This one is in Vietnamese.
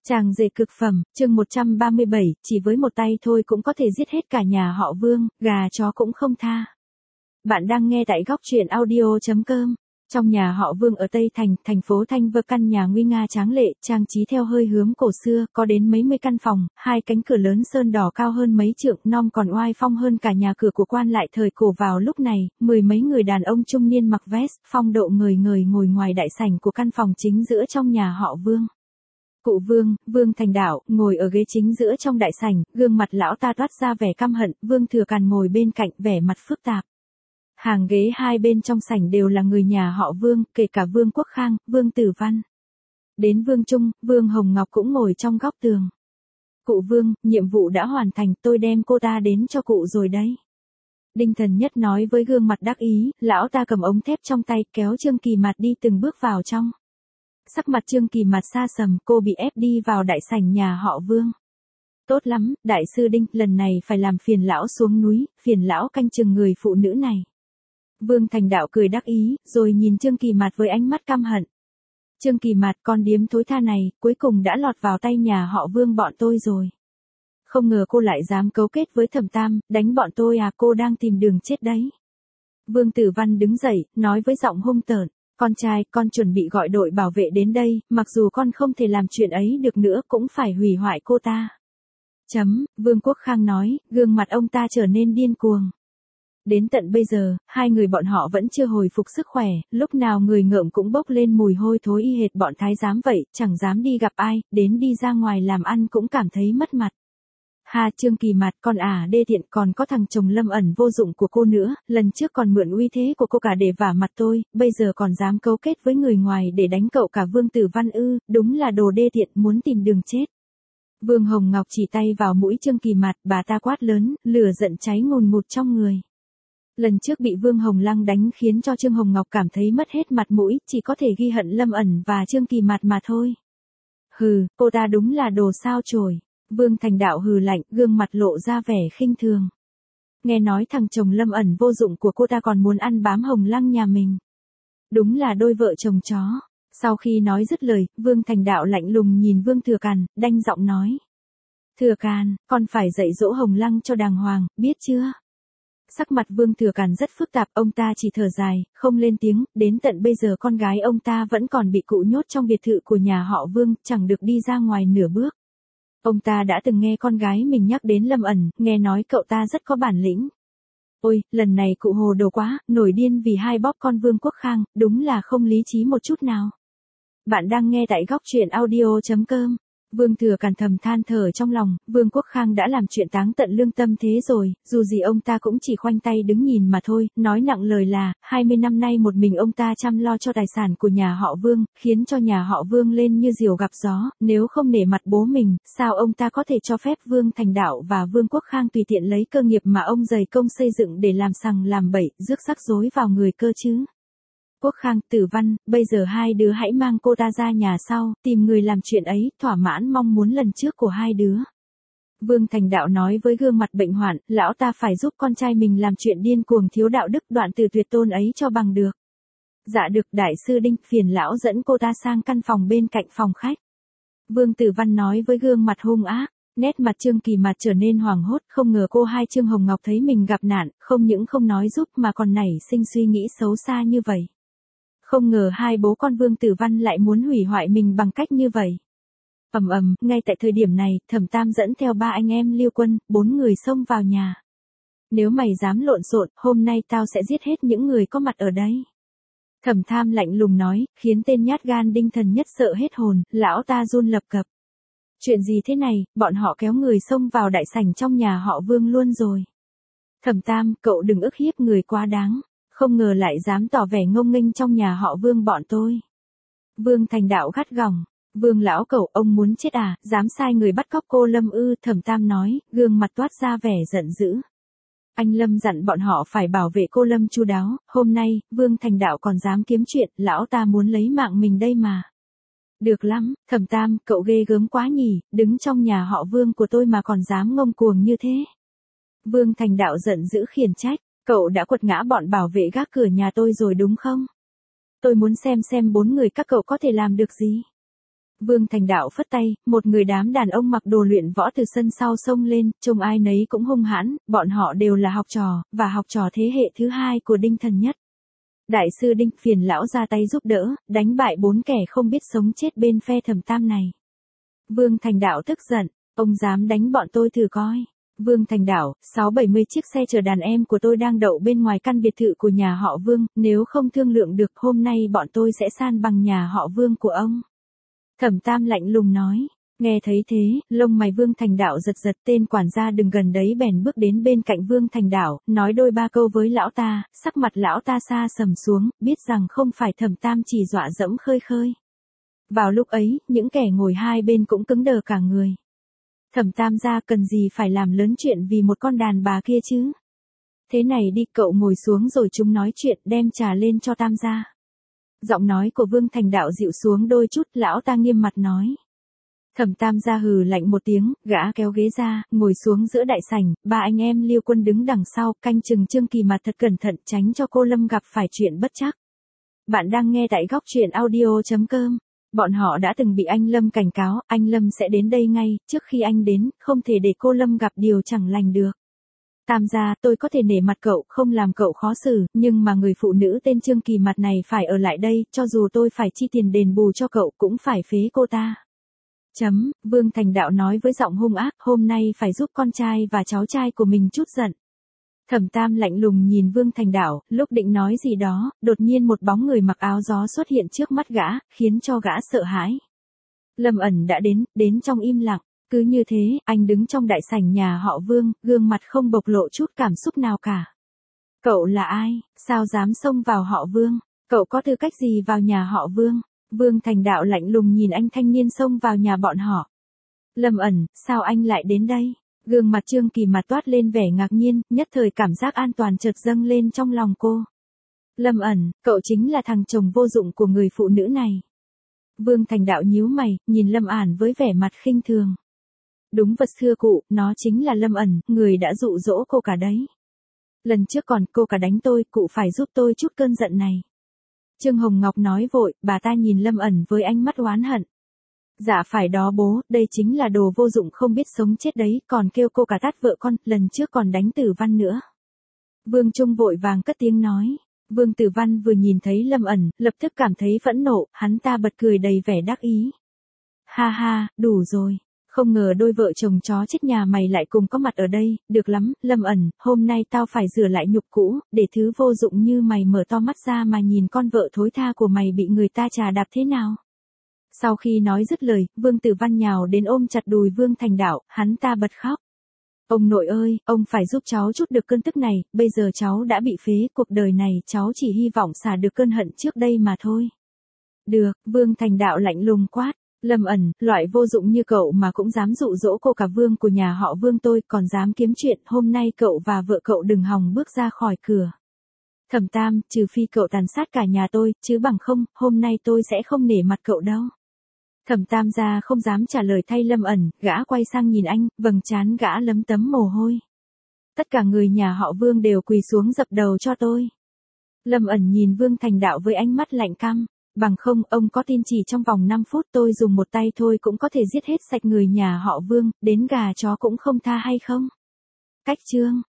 Chàng rể cực phẩm, chương 137, chỉ với một tay thôi cũng có thể giết hết cả nhà họ Vương, gà chó cũng không tha. Bạn đang nghe tại góc truyện audio.com. Trong nhà họ Vương ở Tây Thành, thành phố Thanh Vơ, căn nhà nguy nga tráng lệ, trang trí theo hơi hướng cổ xưa, có đến mấy mươi căn phòng, hai cánh cửa lớn sơn đỏ cao hơn mấy trượng, non còn oai phong hơn cả nhà cửa của quan lại thời cổ. Vào lúc này, mười mấy người đàn ông trung niên mặc vest, phong độ ngời ngời ngồi ngoài đại sảnh của căn phòng chính giữa trong nhà họ Vương. Cụ Vương, Vương Thành Đạo, ngồi ở ghế chính giữa trong đại sảnh, gương mặt lão ta toát ra vẻ căm hận, Vương Thừa Càn ngồi bên cạnh, vẻ mặt phức tạp. Hàng ghế hai bên trong sảnh đều là người nhà họ Vương, kể cả Vương Quốc Khang, Vương Tử Văn. Đến Vương Trung, Vương Hồng Ngọc cũng ngồi trong góc tường. Cụ Vương, nhiệm vụ đã hoàn thành, tôi đem cô ta đến cho cụ rồi đấy. Đinh Thần Nhất nói với gương mặt đắc ý, lão ta cầm ống thép trong tay, kéo Trương Kỳ Mạt đi từng bước vào trong. Sắc mặt Trương Kỳ Mạt sa sầm, cô bị ép đi vào đại sảnh nhà họ Vương. Tốt lắm, đại sư Đinh, lần này phải làm phiền lão xuống núi, phiền lão canh chừng người phụ nữ này. Vương Thành Đạo cười đắc ý, rồi nhìn Trương Kỳ Mạt với ánh mắt căm hận. Trương Kỳ Mạt, con điếm thối tha này, cuối cùng đã lọt vào tay nhà họ Vương bọn tôi rồi. Không ngờ cô lại dám cấu kết với Thẩm Tam, đánh bọn tôi à, cô đang tìm đường chết đấy. Vương Tử Văn đứng dậy, nói với giọng hung tợn. Con trai, con chuẩn bị gọi đội bảo vệ đến đây, mặc dù con không thể làm chuyện ấy được nữa cũng phải hủy hoại cô ta. Vương Quốc Khang nói, gương mặt ông ta trở nên điên cuồng. Đến tận bây giờ, hai người bọn họ vẫn chưa hồi phục sức khỏe, lúc nào người ngợm cũng bốc lên mùi hôi thối y hệt bọn thái giám vậy, chẳng dám đi gặp ai, đến đi ra ngoài làm ăn cũng cảm thấy mất mặt. Ha, Trương Kỳ Mạt, con đê tiện, còn có thằng chồng Lâm Ẩn vô dụng của cô nữa, lần trước còn mượn uy thế của cô cả để vả mặt tôi, bây giờ còn dám cấu kết với người ngoài để đánh cậu cả Vương Tử Văn ư, đúng là đồ đê tiện, muốn tìm đường chết. Vương Hồng Ngọc chỉ tay vào mũi Trương Kỳ Mạt, bà ta quát lớn, lửa giận cháy ngùn ngụt trong người. Lần trước bị Vương Hồng Lăng đánh khiến cho Trương Hồng Ngọc cảm thấy mất hết mặt mũi, chỉ có thể ghi hận Lâm Ẩn và Trương Kỳ Mạt mà thôi. Hừ, cô ta đúng là đồ sao chổi. Vương Thành Đạo hừ lạnh, gương mặt lộ ra vẻ khinh thường. Nghe nói thằng chồng Lâm Ẩn vô dụng của cô ta còn muốn ăn bám Hồng Lăng nhà mình. Đúng là đôi vợ chồng chó. Sau khi nói dứt lời, Vương Thành Đạo lạnh lùng nhìn Vương Thừa Càn, đanh giọng nói. Thừa Càn, con phải dạy dỗ Hồng Lăng cho đàng hoàng, biết chưa? Sắc mặt Vương Thừa Càn rất phức tạp, ông ta chỉ thở dài, không lên tiếng, đến tận bây giờ con gái ông ta vẫn còn bị cụ nhốt trong biệt thự của nhà họ Vương, chẳng được đi ra ngoài nửa bước. Ông ta đã từng nghe con gái mình nhắc đến Lâm Ẩn, nghe nói cậu ta rất có bản lĩnh. Ôi, lần này cụ hồ đồ quá, nổi điên vì hai bóp con Vương Quốc Khang, đúng là không lý trí một chút nào. Bạn đang nghe tại góc truyện audio.com. Vương Thừa Càn thầm than thở trong lòng, Vương Quốc Khang đã làm chuyện táng tận lương tâm thế rồi, dù gì ông ta cũng chỉ khoanh tay đứng nhìn mà thôi, nói nặng lời là, 20 năm nay một mình ông ta chăm lo cho tài sản của nhà họ Vương, khiến cho nhà họ Vương lên như diều gặp gió, nếu không nể mặt bố mình, sao ông ta có thể cho phép Vương Thành Đạo và Vương Quốc Khang tùy tiện lấy cơ nghiệp mà ông dày công xây dựng để làm sằng làm bậy, rước rắc rối vào người cơ chứ. Quốc Khang, Tử Văn, bây giờ hai đứa hãy mang cô ta ra nhà sau, tìm người làm chuyện ấy, thỏa mãn mong muốn lần trước của hai đứa. Vương Thành Đạo nói với gương mặt bệnh hoạn, lão ta phải giúp con trai mình làm chuyện điên cuồng thiếu đạo đức đoạn từ tuyệt tôn ấy cho bằng được. Dạ được, đại sư Đinh, phiền lão dẫn cô ta sang căn phòng bên cạnh phòng khách. Vương Tử Văn nói với gương mặt hung ác. Nét mặt Trương Kỳ Mạt trở nên hoảng hốt, không ngờ cô hai Trương Hồng Ngọc thấy mình gặp nạn, không những không nói giúp mà còn nảy sinh suy nghĩ xấu xa như vậy. Không ngờ hai bố con Vương Tử Văn lại muốn hủy hoại mình bằng cách như vậy. Ngay tại thời điểm này, Thẩm Tam dẫn theo ba anh em Liêu Quân, 4 người xông vào nhà. Nếu mày dám lộn xộn, hôm nay tao sẽ giết hết những người có mặt ở đây. Thẩm Tam lạnh lùng nói, khiến tên nhát gan Đinh Thần Nhất sợ hết hồn, lão ta run lập cập. Chuyện gì thế này, bọn họ kéo người xông vào đại sảnh trong nhà họ Vương luôn rồi. Thẩm Tam, cậu đừng ức hiếp người quá đáng. Không ngờ lại dám tỏ vẻ ngông nghênh trong nhà họ Vương bọn tôi. Vương Thành Đạo gắt gỏng. Vương lão cẩu, ông muốn chết à, dám sai người bắt cóc cô Lâm ư, Thẩm Tam nói, gương mặt toát ra vẻ giận dữ. Anh Lâm dặn bọn họ phải bảo vệ cô Lâm chu đáo, hôm nay, Vương Thành Đạo còn dám kiếm chuyện, lão ta muốn lấy mạng mình đây mà. Được lắm, Thẩm Tam, cậu ghê gớm quá nhỉ, đứng trong nhà họ Vương của tôi mà còn dám ngông cuồng như thế. Vương Thành Đạo giận dữ khiển trách. Cậu đã quật ngã bọn bảo vệ gác cửa nhà tôi rồi đúng không? Tôi muốn xem 4 người các cậu có thể làm được gì. Vương Thành Đạo phất tay, một người đám đàn ông mặc đồ luyện võ từ sân sau xông lên, trông ai nấy cũng hung hãn, bọn họ đều là học trò, và học trò thế hệ thứ hai của Đinh Thần Nhất. Đại sư Đinh phiền lão ra tay giúp đỡ, đánh bại 4 kẻ không biết sống chết bên phe Thẩm Tam này. Vương Thành Đạo tức giận, ông dám đánh bọn tôi thử coi. Vương Thành Đạo, 6-70 chiếc xe chở đàn em của tôi đang đậu bên ngoài căn biệt thự của nhà họ Vương, nếu không thương lượng được hôm nay bọn tôi sẽ san bằng nhà họ Vương của ông. Thẩm Tam lạnh lùng nói, nghe thấy thế, lông mày Vương Thành Đạo giật giật, tên quản gia đừng gần đấy bèn bước đến bên cạnh Vương Thành Đạo, nói đôi ba câu với lão ta, sắc mặt lão ta xa sầm xuống, biết rằng không phải Thẩm Tam chỉ dọa dẫm khơi khơi. Vào lúc ấy, những kẻ ngồi hai bên cũng cứng đờ cả người. Thẩm Tam gia cần gì phải làm lớn chuyện vì một con đàn bà kia chứ? Thế này đi, cậu ngồi xuống rồi chúng nói chuyện, đem trà lên cho Tam gia. Giọng nói của Vương Thành Đạo dịu xuống đôi chút, lão ta nghiêm mặt nói. Thẩm Tam gia hừ lạnh một tiếng, gã kéo ghế ra, ngồi xuống giữa đại sảnh, ba anh em Liêu Quân đứng đằng sau, canh chừng Trương Kỳ Mạt thật cẩn thận tránh cho cô Lâm gặp phải chuyện bất trắc. Bạn đang nghe tại góc truyện audio.com. Bọn họ đã từng bị anh Lâm cảnh cáo, anh Lâm sẽ đến đây ngay, trước khi anh đến, không thể để cô Lâm gặp điều chẳng lành được. Tam gia, tôi có thể nể mặt cậu, không làm cậu khó xử, nhưng mà người phụ nữ tên Trương Kỳ Mạt này phải ở lại đây, cho dù tôi phải chi tiền đền bù cho cậu, cũng phải phế cô ta. Vương Thành Đạo nói với giọng hung ác, hôm nay phải giúp con trai và cháu trai của mình chút giận. Thẩm Tam lạnh lùng nhìn Vương Thành Đạo, lúc định nói gì đó, đột nhiên một bóng người mặc áo gió xuất hiện trước mắt gã, khiến cho gã sợ hãi. Lâm Ẩn đã đến trong im lặng, cứ như thế, anh đứng trong đại sảnh nhà họ Vương, gương mặt không bộc lộ chút cảm xúc nào cả. Cậu là ai, sao dám xông vào họ Vương, cậu có tư cách gì vào nhà họ Vương? Vương Thành Đạo lạnh lùng nhìn anh thanh niên xông vào nhà bọn họ. Lâm Ẩn, sao anh lại đến đây? Gương mặt Trương Kỳ Mạt toát lên vẻ ngạc nhiên, nhất thời cảm giác an toàn chợt dâng lên trong lòng cô. Lâm Ẩn, cậu chính là thằng chồng vô dụng của người phụ nữ này. Vương Thành Đạo nhíu mày, nhìn Lâm Ẩn với vẻ mặt khinh thường. Đúng vật xưa cụ, nó chính là Lâm Ẩn, người đã dụ dỗ cô cả đấy. Lần trước còn cô cả đánh tôi, cụ phải giúp tôi chút cơn giận này. Trương Hồng Ngọc nói vội, bà ta nhìn Lâm Ẩn với ánh mắt oán hận. Dạ phải đó bố, đây chính là đồ vô dụng không biết sống chết đấy, còn kêu cô cả tát vợ con, lần trước còn đánh Tử Văn nữa. Vương Trung vội vàng cất tiếng nói. Vương Tử Văn vừa nhìn thấy Lâm Ẩn, lập tức cảm thấy phẫn nộ, hắn ta bật cười đầy vẻ đắc ý. Ha ha, đủ rồi. Không ngờ đôi vợ chồng chó chết nhà mày lại cùng có mặt ở đây, được lắm, Lâm Ẩn, hôm nay tao phải rửa lại nhục cũ, để thứ vô dụng như mày mở to mắt ra mà nhìn con vợ thối tha của mày bị người ta chà đạp thế nào. Sau khi nói dứt lời, Vương Tử Văn nhào đến ôm chặt đùi Vương Thành Đạo, hắn ta bật khóc. Ông nội ơi, ông phải giúp cháu chút được cơn tức này, bây giờ cháu đã bị phế, cuộc đời này cháu chỉ hy vọng xả được cơn hận trước đây mà thôi. Được, Vương Thành Đạo lạnh lùng quát. Lâm Ẩn, loại vô dụng như cậu mà cũng dám dụ dỗ cô cả Vương của nhà họ Vương tôi, còn dám kiếm chuyện, hôm nay cậu và vợ cậu đừng hòng bước ra khỏi cửa. Thẩm Tam, trừ phi cậu tàn sát cả nhà tôi, chứ bằng không, hôm nay tôi sẽ không nể mặt cậu đâu. Thẩm Tam gia không dám trả lời thay Lâm Ẩn, gã quay sang nhìn anh, vầng trán gã lấm tấm mồ hôi. Tất cả người nhà họ Vương đều quỳ xuống dập đầu cho tôi. Lâm Ẩn nhìn Vương Thành Đạo với ánh mắt lạnh căm. Bằng không, ông có tin chỉ trong vòng 5 phút tôi dùng một tay thôi cũng có thể giết hết sạch người nhà họ Vương, đến gà chó cũng không tha hay không? Cách chương